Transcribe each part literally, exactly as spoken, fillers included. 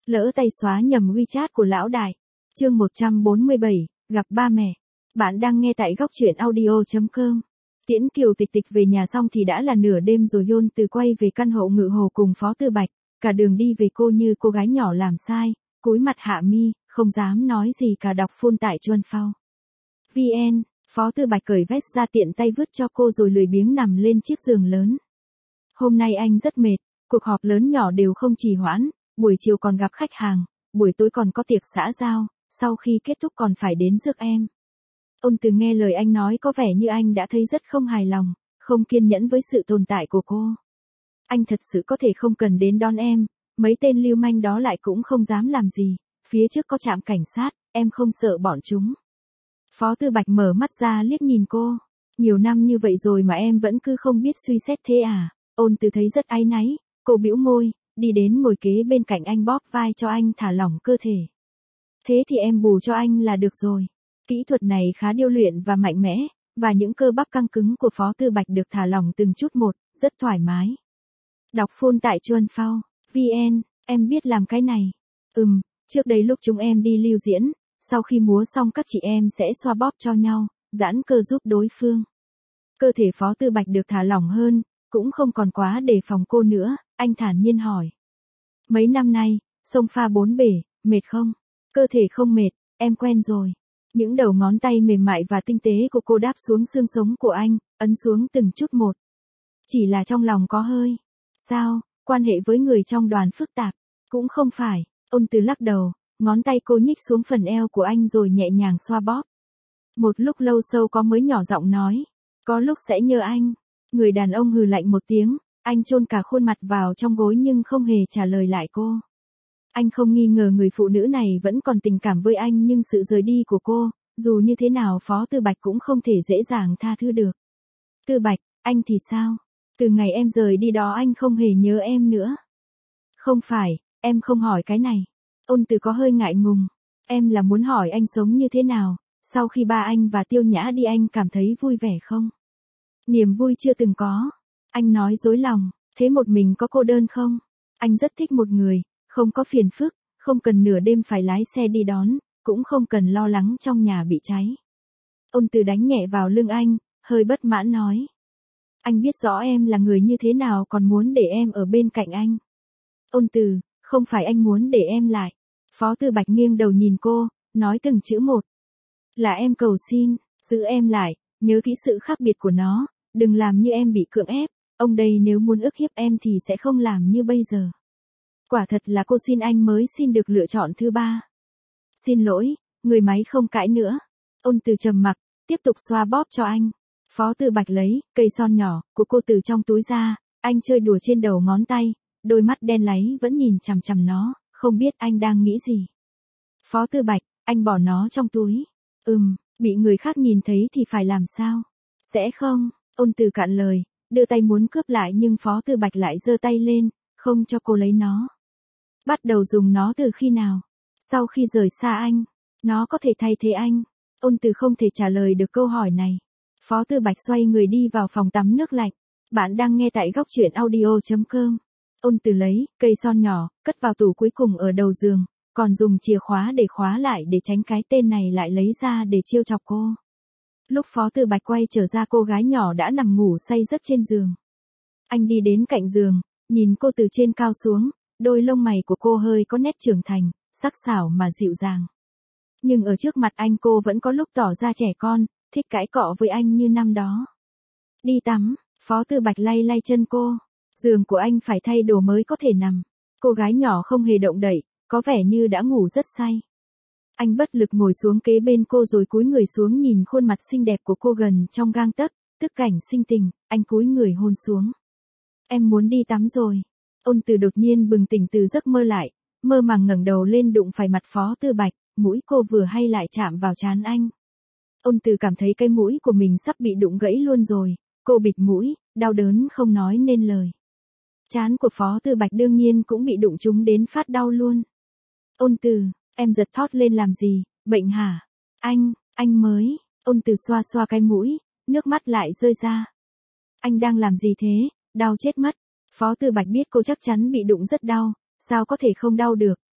Lỡ tay xóa nhầm WeChat của lão đại. Chương một trăm bốn mươi bảy, gặp ba mẹ. Bạn đang nghe tại góc truyện audio chấm com. Tiễn Kiều Tịch Tịch về nhà xong thì đã là nửa đêm rồi. Yôn Từ quay về căn hộ Ngự Hồ cùng Phó Tư Bạch, cả đường đi về cô như cô gái nhỏ làm sai, cúi mặt hạ mi, không dám nói gì cả, đọc full tại Chuan Phao. vn, Phó Tư Bạch cởi vest ra tiện tay vứt cho cô rồi lười biếng nằm lên chiếc giường lớn. Hôm nay anh rất mệt, cuộc họp lớn nhỏ đều không trì hoãn, buổi chiều còn gặp khách hàng, buổi tối còn có tiệc xã giao, sau khi kết thúc còn phải đến rước em. Ôn Từ nghe lời anh nói có vẻ như anh đã thấy rất không hài lòng, không kiên nhẫn với sự tồn tại của cô. Anh thật sự có thể không cần đến đón em, mấy tên lưu manh đó lại cũng không dám làm gì, phía trước có trạm cảnh sát, em không sợ bọn chúng. Phó Tư Bạch mở mắt ra liếc nhìn cô, nhiều năm như vậy rồi mà em vẫn cứ không biết suy xét thế à? Ôn Từ thấy rất áy náy, cô bĩu môi, đi đến ngồi kế bên cạnh anh bóp vai cho anh thả lỏng cơ thể. Thế thì em bù cho anh là được rồi. Kỹ thuật này khá điêu luyện và mạnh mẽ, và những cơ bắp căng cứng của Phó Tư Bạch được thả lỏng từng chút một, rất thoải mái. Đọc full tại Chuan Phao. vn, em biết làm cái này. Ừm, trước đây lúc chúng em đi lưu diễn, sau khi múa xong các chị em sẽ xoa bóp cho nhau, giãn cơ giúp đối phương. Cơ thể Phó Tư Bạch được thả lỏng hơn, cũng không còn quá đề phòng cô nữa, anh thản nhiên hỏi. Mấy năm nay, sông pha bốn bể, mệt không? Cơ thể không mệt, em quen rồi. Những đầu ngón tay mềm mại và tinh tế của cô đáp xuống xương sống của anh, ấn xuống từng chút một. Chỉ là trong lòng có hơi. Sao, quan hệ với người trong đoàn phức tạp? Cũng không phải, Ôn Từ lắc đầu, ngón tay cô nhích xuống phần eo của anh rồi nhẹ nhàng xoa bóp. Một lúc lâu sau có mới nhỏ giọng nói, có lúc sẽ nhớ anh. Người đàn ông hừ lạnh một tiếng, anh chôn cả khuôn mặt vào trong gối nhưng không hề trả lời lại cô. Anh không nghi ngờ người phụ nữ này vẫn còn tình cảm với anh, nhưng sự rời đi của cô, dù như thế nào Phó Tư Bạch cũng không thể dễ dàng tha thứ được. Tư Bạch, anh thì sao? Từ ngày em rời đi đó anh không hề nhớ em nữa. Không phải, em không hỏi cái này. Ôn Từ có hơi ngại ngùng. Em là muốn hỏi anh sống như thế nào, sau khi ba anh và Tiêu Nhã đi anh cảm thấy vui vẻ không? Niềm vui chưa từng có. Anh nói dối lòng, thế một mình có cô đơn không? Anh rất thích một người, không có phiền phức, không cần nửa đêm phải lái xe đi đón, cũng không cần lo lắng trong nhà bị cháy. Ôn Từ đánh nhẹ vào lưng anh, hơi bất mãn nói. Anh biết rõ em là người như thế nào còn muốn để em ở bên cạnh anh. Ôn Từ, không phải anh muốn để em lại. Phó Tư Bạch nghiêng đầu nhìn cô, nói từng chữ một. Là em cầu xin, giữ em lại, nhớ kỹ sự khác biệt của nó, đừng làm như em bị cưỡng ép, ông đây nếu muốn ức hiếp em thì sẽ không làm như bây giờ. Quả thật là cô xin anh mới xin được lựa chọn thứ ba. Xin lỗi, người máy không cãi nữa. Ôn Từ trầm mặc, tiếp tục xoa bóp cho anh. Phó Tư Bạch lấy cây son nhỏ của cô từ trong túi ra, anh chơi đùa trên đầu ngón tay, đôi mắt đen láy vẫn nhìn chằm chằm nó, không biết anh đang nghĩ gì. Phó Tư Bạch, anh bỏ nó trong túi. Ừm, bị người khác nhìn thấy thì phải làm sao? Sẽ không, Ôn Từ cạn lời, đưa tay muốn cướp lại nhưng Phó Tư Bạch lại giơ tay lên, không cho cô lấy nó. Bắt đầu dùng nó từ khi nào? Sau khi rời xa anh, nó có thể thay thế anh. Ôn Từ không thể trả lời được câu hỏi này. Phó Tư Bạch xoay người đi vào phòng tắm nước lạnh. Bạn đang nghe tại góc truyện audio chấm com. Ôn Từ lấy cây son nhỏ, cất vào tủ cuối cùng ở đầu giường, còn dùng chìa khóa để khóa lại để tránh cái tên này lại lấy ra để trêu chọc cô. Lúc Phó Tư Bạch quay trở ra cô gái nhỏ đã nằm ngủ say giấc trên giường. Anh đi đến cạnh giường, nhìn cô từ trên cao xuống, đôi lông mày của cô hơi có nét trưởng thành, sắc sảo mà dịu dàng. Nhưng ở trước mặt anh cô vẫn có lúc tỏ ra trẻ con, thích cãi cọ với anh như năm đó. Đi tắm, Phó Tư Bạch lay lay chân cô. Giường của anh phải thay đồ mới có thể nằm. Cô gái nhỏ không hề động đậy, có vẻ như đã ngủ rất say. Anh bất lực ngồi xuống kế bên cô rồi cúi người xuống nhìn khuôn mặt xinh đẹp của cô gần trong gang tấc, tức cảnh sinh tình, anh cúi người hôn xuống. Em muốn đi tắm rồi. Ôn Từ đột nhiên bừng tỉnh từ giấc mơ lại, mơ màng ngẩng đầu lên đụng phải mặt Phó Tư Bạch, mũi cô vừa hay lại chạm vào trán anh. Ôn Từ cảm thấy cái mũi của mình sắp bị đụng gãy luôn rồi, cô bịt mũi, đau đớn không nói nên lời. Trán của Phó Tư Bạch đương nhiên cũng bị đụng trúng đến phát đau luôn. Ôn Từ, em giật thót lên làm gì, bệnh hả? Anh, anh mới, Ôn Từ xoa xoa cái mũi, nước mắt lại rơi ra. Anh đang làm gì thế, đau chết mất. Phó Tư Bạch biết cô chắc chắn bị đụng rất đau, sao có thể không đau được,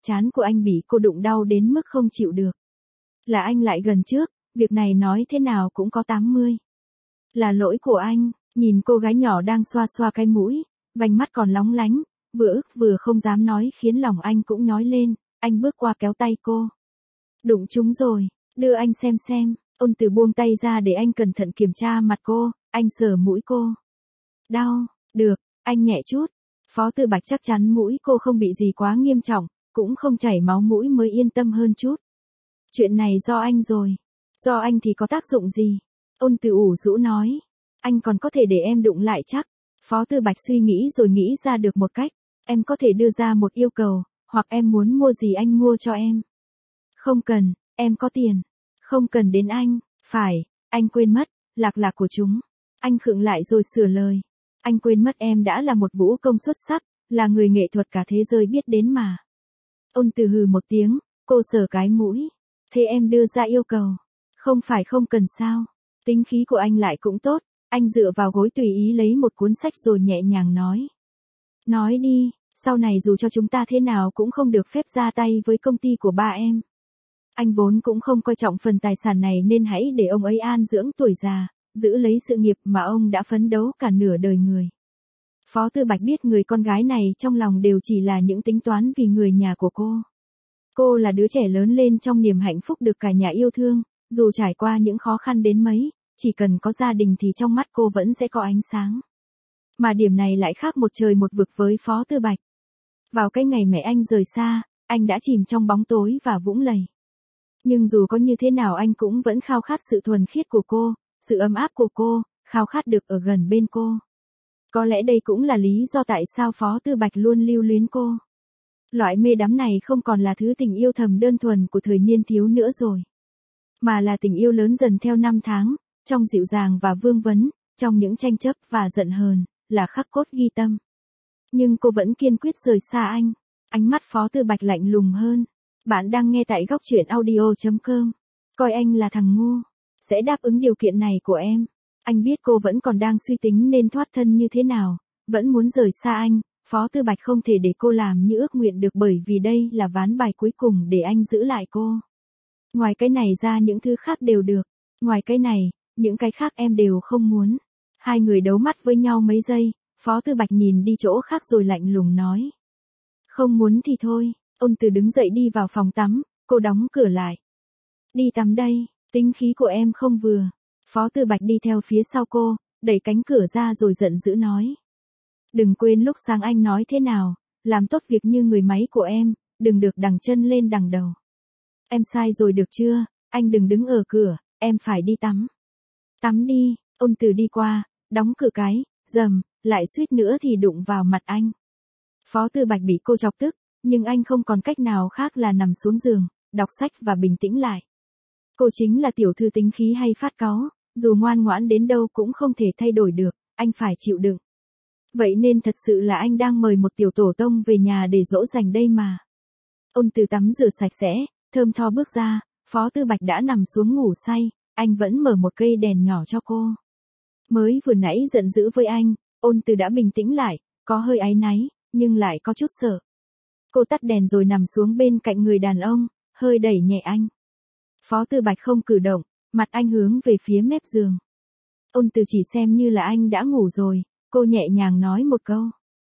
trán của anh bị cô đụng đau đến mức không chịu được. Là anh lại gần trước, việc này nói thế nào cũng có tám mươi. Là lỗi của anh, nhìn cô gái nhỏ đang xoa xoa cái mũi, vành mắt còn lóng lánh, vừa ức vừa không dám nói khiến lòng anh cũng nhói lên, anh bước qua kéo tay cô. Đụng chúng rồi, đưa anh xem xem, Ôn Từ buông tay ra để anh cẩn thận kiểm tra mặt cô, anh sờ mũi cô. Đau, được, anh nhẹ chút. Phó Tư Bạch chắc chắn mũi cô không bị gì quá nghiêm trọng, cũng không chảy máu mũi mới yên tâm hơn chút. Chuyện này do anh rồi. Do anh thì có tác dụng gì? Ôn Từ ủ rũ nói. Anh còn có thể để em đụng lại chắc. Phó Tư Bạch suy nghĩ rồi nghĩ ra được một cách. Em có thể đưa ra một yêu cầu, hoặc em muốn mua gì anh mua cho em. Không cần, em có tiền. Không cần đến anh, phải, anh quên mất, lạc lạc của chúng. Anh khựng lại rồi sửa lời. Anh quên mất em đã là một vũ công xuất sắc, là người nghệ thuật cả thế giới biết đến mà. Ôn Từ hừ một tiếng, cô sờ cái mũi. Thế em đưa ra yêu cầu. Không phải không cần sao. Tính khí của anh lại cũng tốt, anh dựa vào gối tùy ý lấy một cuốn sách rồi nhẹ nhàng nói. Nói đi, sau này dù cho chúng ta thế nào cũng không được phép ra tay với công ty của ba em. Anh vốn cũng không coi trọng phần tài sản này nên hãy để ông ấy an dưỡng tuổi già, giữ lấy sự nghiệp mà ông đã phấn đấu cả nửa đời người. Phó Tư Bạch biết người con gái này trong lòng đều chỉ là những tính toán vì người nhà của cô. Cô là đứa trẻ lớn lên trong niềm hạnh phúc được cả nhà yêu thương, dù trải qua những khó khăn đến mấy, chỉ cần có gia đình thì trong mắt cô vẫn sẽ có ánh sáng. Mà điểm này lại khác một trời một vực với Phó Tư Bạch. Vào cái ngày mẹ anh rời xa, anh đã chìm trong bóng tối và vũng lầy. Nhưng dù có như thế nào anh cũng vẫn khao khát sự thuần khiết của cô, sự ấm áp của cô, khao khát được ở gần bên cô. Có lẽ đây cũng là lý do tại sao Phó Tư Bạch luôn lưu luyến cô. Loại mê đắm này không còn là thứ tình yêu thầm đơn thuần của thời niên thiếu nữa rồi. Mà là tình yêu lớn dần theo năm tháng, trong dịu dàng và vương vấn, trong những tranh chấp và giận hờn, là khắc cốt ghi tâm. Nhưng cô vẫn kiên quyết rời xa anh. Ánh mắt Phó Tư Bạch lạnh lùng hơn. Bạn đang nghe tại góc truyện audio chấm com. Coi anh là thằng ngu. Sẽ đáp ứng điều kiện này của em. Anh biết cô vẫn còn đang suy tính nên thoát thân như thế nào. Vẫn muốn rời xa anh. Phó Tư Bạch không thể để cô làm như ước nguyện được bởi vì đây là ván bài cuối cùng để anh giữ lại cô. Ngoài cái này ra những thứ khác đều được. Ngoài cái này, những cái khác em đều không muốn. Hai người đấu mắt với nhau mấy giây. Phó Tư Bạch nhìn đi chỗ khác rồi lạnh lùng nói. Không muốn thì thôi. Ôn Từ đứng dậy đi vào phòng tắm, cô đóng cửa lại. Đi tắm đây, tính khí của em không vừa. Phó Tư Bạch đi theo phía sau cô, đẩy cánh cửa ra rồi giận dữ nói. Đừng quên lúc sáng anh nói thế nào, làm tốt việc như người máy của em, đừng được đằng chân lên đằng đầu. Em sai rồi được chưa, anh đừng đứng ở cửa, em phải đi tắm. Tắm đi, Ôn Từ đi qua, đóng cửa cái, rầm, lại suýt nữa thì đụng vào mặt anh. Phó Tư Bạch bị cô chọc tức. Nhưng anh không còn cách nào khác là nằm xuống giường, đọc sách và bình tĩnh lại. Cô chính là tiểu thư tính khí hay phát cáu, dù ngoan ngoãn đến đâu cũng không thể thay đổi được, anh phải chịu đựng. Vậy nên thật sự là anh đang mời một tiểu tổ tông về nhà để dỗ dành đây mà. Ôn Từ tắm rửa sạch sẽ, thơm tho bước ra, Phó Tư Bạch đã nằm xuống ngủ say, anh vẫn mở một cây đèn nhỏ cho cô. Mới vừa nãy giận dữ với anh, Ôn Từ đã bình tĩnh lại, có hơi áy náy, nhưng lại có chút sợ. Cô tắt đèn rồi nằm xuống bên cạnh người đàn ông, hơi đẩy nhẹ anh. Phó Tư Bạch không cử động, mặt anh hướng về phía mép giường. Ôn Từ chỉ xem như là anh đã ngủ rồi, cô nhẹ nhàng nói một câu.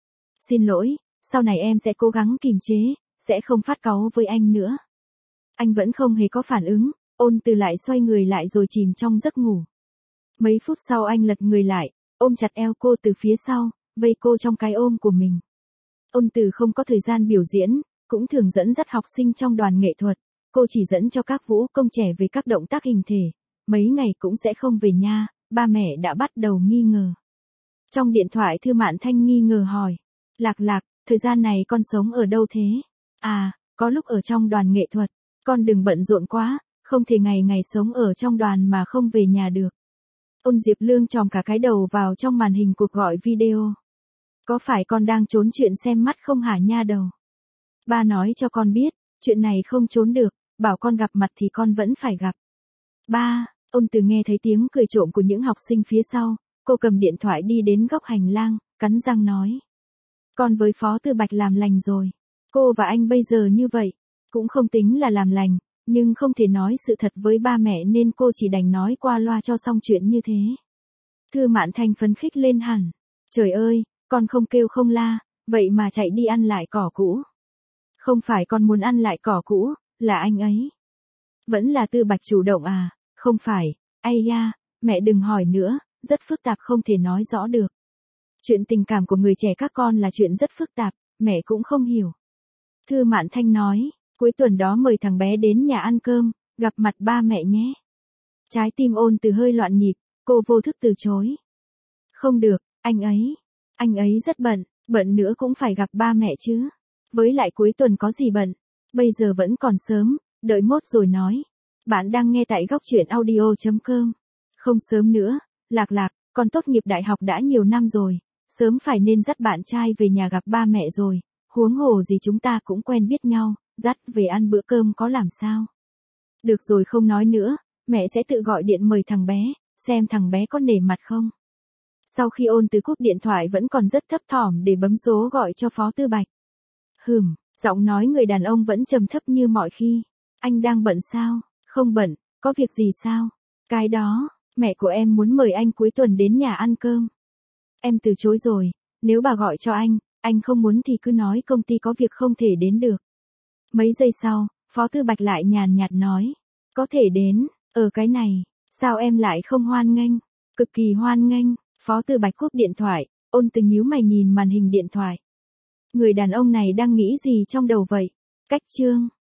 Xin lỗi, sau này em sẽ cố gắng kìm chế, sẽ không phát cáu với anh nữa. Anh vẫn không hề có phản ứng, Ôn Từ lại xoay người lại rồi chìm trong giấc ngủ. Mấy phút sau anh lật người lại, ôm chặt eo cô từ phía sau, vây cô trong cái ôm của mình. Ôn Từ không có thời gian biểu diễn, cũng thường dẫn dắt học sinh trong đoàn nghệ thuật, cô chỉ dẫn cho các vũ công trẻ về các động tác hình thể, mấy ngày cũng sẽ không về nhà, ba mẹ đã bắt đầu nghi ngờ. Trong điện thoại Thư Mạn Thanh nghi ngờ hỏi, Lạc Lạc, thời gian này con sống ở đâu thế? À, có lúc ở trong đoàn nghệ thuật, con đừng bận rộn quá, không thể ngày ngày sống ở trong đoàn mà không về nhà được. Ôn Diệp Lương chòm cả cái đầu vào trong màn hình cuộc gọi video. Có phải con đang trốn chuyện xem mắt không hả nha đầu? Ba nói cho con biết, chuyện này không trốn được, bảo con gặp mặt thì con vẫn phải gặp. Ba, Ôn Từ nghe thấy tiếng cười trộm của những học sinh phía sau, cô cầm điện thoại đi đến góc hành lang, cắn răng nói. Con với Phó Tư Bạch làm lành rồi. Cô và anh bây giờ như vậy, cũng không tính là làm lành, nhưng không thể nói sự thật với ba mẹ nên cô chỉ đành nói qua loa cho xong chuyện như thế. Thư Mạn Thanh phấn khích lên hẳn. Trời ơi, con không kêu không la, vậy mà chạy đi ăn lại cỏ cũ. Không phải con muốn ăn lại cỏ cũ, là anh ấy. Vẫn là Tư Bạch chủ động à, không phải, ây da, mẹ đừng hỏi nữa, rất phức tạp không thể nói rõ được. Chuyện tình cảm của người trẻ các con là chuyện rất phức tạp, mẹ cũng không hiểu. Thư Mạn Thanh nói, cuối tuần đó mời thằng bé đến nhà ăn cơm, gặp mặt ba mẹ nhé. Trái tim Ôn Từ hơi loạn nhịp, cô vô thức từ chối. Không được, anh ấy, anh ấy rất bận, bận nữa cũng phải gặp ba mẹ chứ. Với lại cuối tuần có gì bận, bây giờ vẫn còn sớm, đợi mốt rồi nói. Bạn đang nghe tại góc truyện audio.com. Không sớm nữa, Lạc Lạc, con tốt nghiệp đại học đã nhiều năm rồi, sớm phải nên dắt bạn trai về nhà gặp ba mẹ rồi, huống hồ gì chúng ta cũng quen biết nhau, dắt về ăn bữa cơm có làm sao. Được rồi không nói nữa, mẹ sẽ tự gọi điện mời thằng bé, xem thằng bé có nể mặt không. Sau khi Ôn Từ cúp điện thoại vẫn còn rất thấp thỏm để bấm số gọi cho Phó Tư Bạch. Hừm, giọng nói người đàn ông vẫn trầm thấp như mọi khi. Anh đang bận sao? Không bận, có việc gì sao? Cái đó, mẹ của em muốn mời anh cuối tuần đến nhà ăn cơm. Em từ chối rồi, nếu bà gọi cho anh, anh không muốn thì cứ nói công ty có việc không thể đến được. Mấy giây sau, Phó Tư Bạch lại nhàn nhạt nói, có thể đến, ở cái này, sao em lại không hoan nghênh? Cực kỳ hoan nghênh. Phó Tư Bạch cúp điện thoại, Ôn Từ nhíu mày nhìn màn hình điện thoại. Người đàn ông này đang nghĩ gì trong đầu vậy? Cách chương